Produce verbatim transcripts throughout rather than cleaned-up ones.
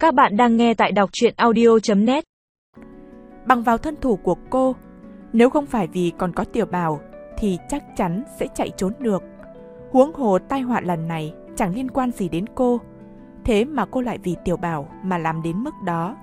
Các bạn đang nghe tại đọc truyện audio chấm net. Bằng vào thân thủ của cô, nếu không phải vì còn có Tiểu Bảo thì chắc chắn sẽ chạy trốn được. Huống hồ tai họa lần này chẳng liên quan gì đến cô, thế mà cô lại vì Tiểu Bảo mà làm đến mức đó.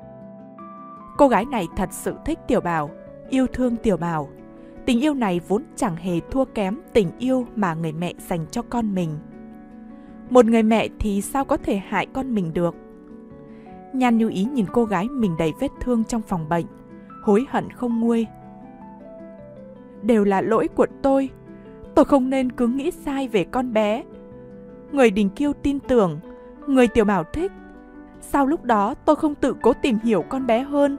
Cô gái này thật sự thích Tiểu Bảo, yêu thương Tiểu Bảo. Tình yêu này vốn chẳng hề thua kém tình yêu mà người mẹ dành cho con mình. Một người mẹ thì sao có thể hại con mình được? Nhan Như Ý nhìn cô gái mình đầy vết thương trong phòng bệnh, hối hận không nguôi. Đều là lỗi của tôi. Tôi không nên cứ nghĩ sai về con bé. Người Đình Kiêu tin tưởng, người Tiểu Bảo thích. Sao lúc đó tôi không tự cố tìm hiểu con bé hơn?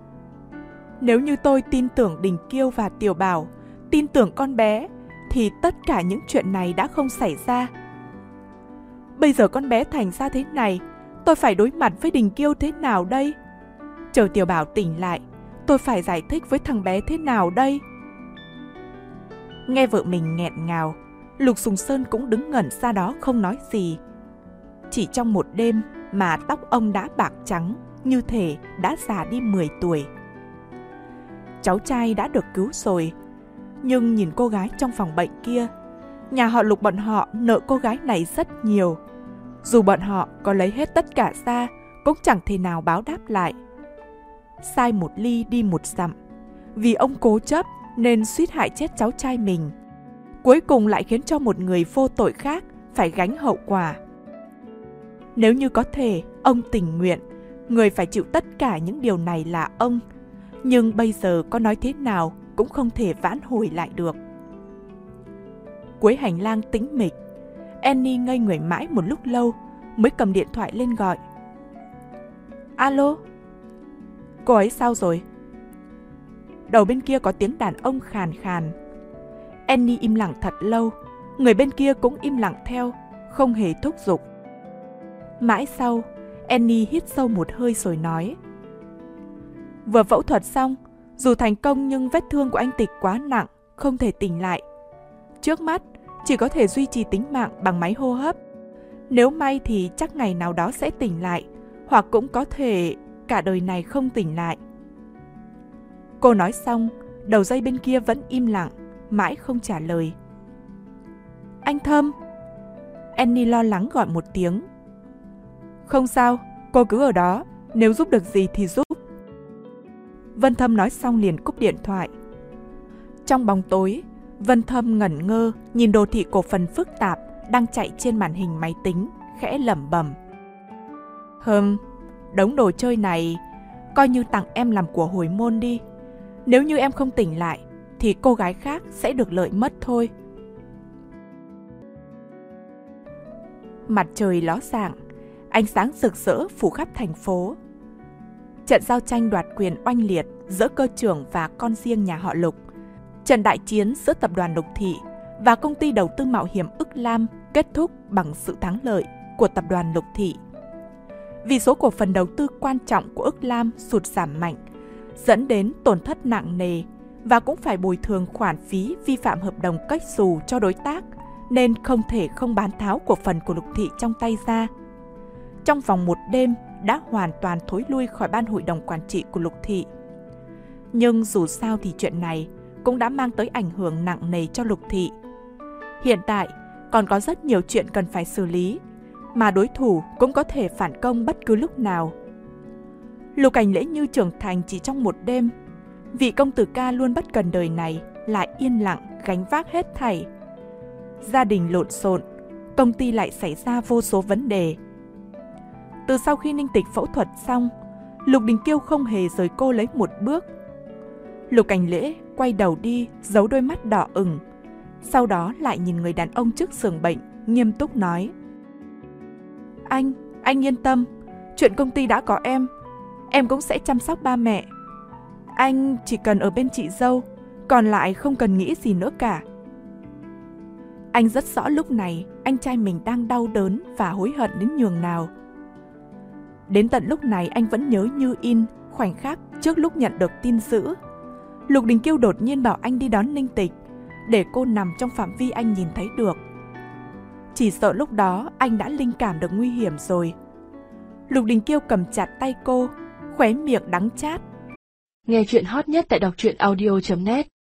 Nếu như tôi tin tưởng Đình Kiêu và Tiểu Bảo, tin tưởng con bé, thì tất cả những chuyện này đã không xảy ra. Bây giờ con bé thành ra thế này, tôi phải đối mặt với Đình Kiêu thế nào đây? Chờ Tiểu Bảo tỉnh lại, tôi phải giải thích với thằng bé thế nào đây? Nghe vợ mình nghẹn ngào, Lục Sùng Sơn cũng đứng ngẩn ra đó không nói gì. Chỉ trong một đêm mà tóc ông đã bạc trắng, như thể đã già đi mười tuổi. Cháu trai đã được cứu rồi, nhưng nhìn cô gái trong phòng bệnh kia, nhà họ Lục bọn họ nợ cô gái này rất nhiều. Dù bọn họ có lấy hết tất cả ra, cũng chẳng thể nào báo đáp lại. Sai một ly đi một dặm, vì ông cố chấp nên suýt hại chết cháu trai mình. Cuối cùng lại khiến cho một người vô tội khác phải gánh hậu quả. Nếu như có thể, ông tình nguyện, người phải chịu tất cả những điều này là ông. Nhưng bây giờ có nói thế nào cũng không thể vãn hồi lại được. Cuối hành lang tĩnh mịch, Annie ngây người mãi một lúc lâu mới cầm điện thoại lên gọi. Alo? Cô ấy sao rồi? Đầu bên kia có tiếng đàn ông khàn khàn. Annie im lặng thật lâu, người bên kia cũng im lặng theo, không hề thúc giục. Mãi sau, Annie hít sâu một hơi rồi nói. Vừa phẫu thuật xong, dù thành công nhưng vết thương của anh Tịch quá nặng, không thể tỉnh lại. Trước mắt, chỉ có thể duy trì tính mạng bằng máy hô hấp. Nếu may thì chắc ngày nào đó sẽ tỉnh lại, hoặc cũng có thể cả đời này không tỉnh lại. Cô nói xong, đầu dây bên kia vẫn im lặng, mãi không trả lời. Anh Thâm! Annie lo lắng gọi một tiếng. Không sao, cô cứ ở đó, nếu giúp được gì thì giúp. Vân Thâm nói xong liền cúp điện thoại. Trong bóng tối, Vân Thâm ngẩn ngơ nhìn đồ thị cổ phần phức tạp đang chạy trên màn hình máy tính, khẽ lẩm bẩm. Hừm, đống đồ chơi này, coi như tặng em làm của hồi môn đi. Nếu như em không tỉnh lại, thì cô gái khác sẽ được lợi mất thôi. Mặt trời ló dạng, ánh sáng rực rỡ phủ khắp thành phố. Trận giao tranh đoạt quyền oanh liệt giữa cơ trưởng và con riêng nhà họ Lục. Trận đại chiến giữa tập đoàn Lục Thị và công ty đầu tư mạo hiểm Ức Lam kết thúc bằng sự thắng lợi của tập đoàn Lục Thị. Vì số cổ phần đầu tư quan trọng của Ức Lam sụt giảm mạnh, dẫn đến tổn thất nặng nề và cũng phải bồi thường khoản phí vi phạm hợp đồng cách xù cho đối tác, nên không thể không bán tháo cổ phần của Lục Thị trong tay ra. Trong vòng một đêm đã hoàn toàn thối lui khỏi ban hội đồng quản trị của Lục Thị. Nhưng dù sao thì chuyện này cũng đã mang tới ảnh hưởng nặng nề cho Lục Thị. Hiện tại còn có rất nhiều chuyện cần phải xử lý, mà đối thủ cũng có thể phản công bất cứ lúc nào. Lục Cảnh Lễ như trưởng thành chỉ trong một đêm, vị công tử ca luôn bất cần đời này lại yên lặng gánh vác hết thảy. Gia đình lộn xộn, công ty lại xảy ra vô số vấn đề. Từ sau khi Ninh Tịch phẫu thuật xong, Lục Đình Kiêu không hề rời cô lấy một bước. Lục Cảnh Lễ quay đầu đi, giấu đôi mắt đỏ ửng. Sau đó lại nhìn người đàn ông trước giường bệnh, nghiêm túc nói. Anh, anh yên tâm, chuyện công ty đã có em, em cũng sẽ chăm sóc ba mẹ. Anh chỉ cần ở bên chị dâu, còn lại không cần nghĩ gì nữa cả. Anh rất rõ lúc này anh trai mình đang đau đớn và hối hận đến nhường nào. Đến tận lúc này anh vẫn nhớ như in khoảnh khắc trước lúc nhận được tin dữ. Lục Đình Kiêu đột nhiên bảo anh đi đón Ninh Tịch, để cô nằm trong phạm vi anh nhìn thấy được. Chỉ sợ lúc đó anh đã linh cảm được nguy hiểm rồi. Lục Đình Kiêu cầm chặt tay cô, khóe miệng đắng chát. Nghe chuyện hot nhất tại đọc truyện audio chấm net.